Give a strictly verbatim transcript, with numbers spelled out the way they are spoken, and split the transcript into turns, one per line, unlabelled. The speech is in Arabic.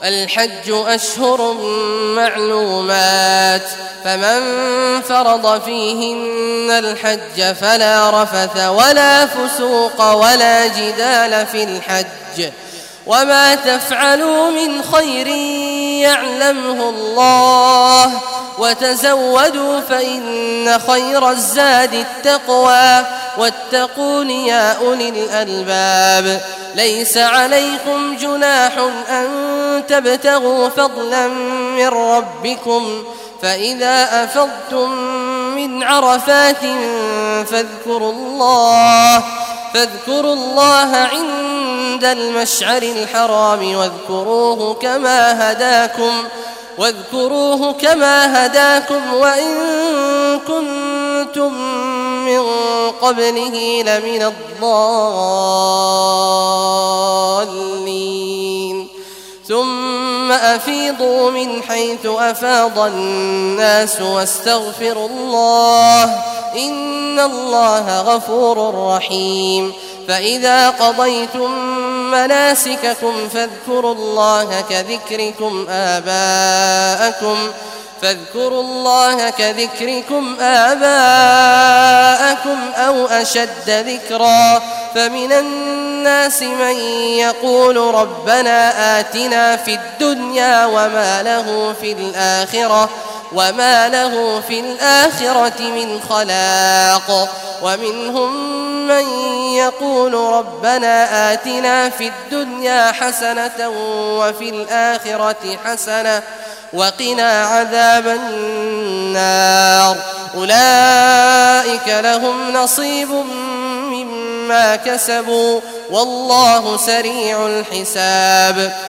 الحج أشهر معلومات، فمن فرض فيهن الحج فلا رفث ولا فسوق ولا جدال في الحج، وما تفعلوا من خير يعلمه الله، وتزودوا فإن خير الزاد التقوى، واتقون يا أولي الألباب. ليس عليكم جناح أن تبتغوا فضلا من ربكم، فإذا أفضتم من عرفات فاذكروا الله فاذكروا الله عند المشعر الحرام، واذكروه كما هداكم واذكروه كما هداكم وإن كنتم من قبله لمن الضالين. ثم أفيضوا من حيث أفاض الناس واستغفروا الله، إن الله غفور رحيم. فإذا قضيتم مناسككم فاذكروا الله كذكركم آباءكم فاذكروا الله كذكركم آباءكم أو أشد ذكرا. فمن الناس من يقول ربنا آتنا في الدنيا وما له في الآخرة وما له في الآخرة من خلاق، ومنهم من يقول ربنا آتنا في الدنيا حسنة وفي الآخرة حسنة وقنا عذاب النار. أولئك لهم نصيب مما كسبوا والله سريع الحساب.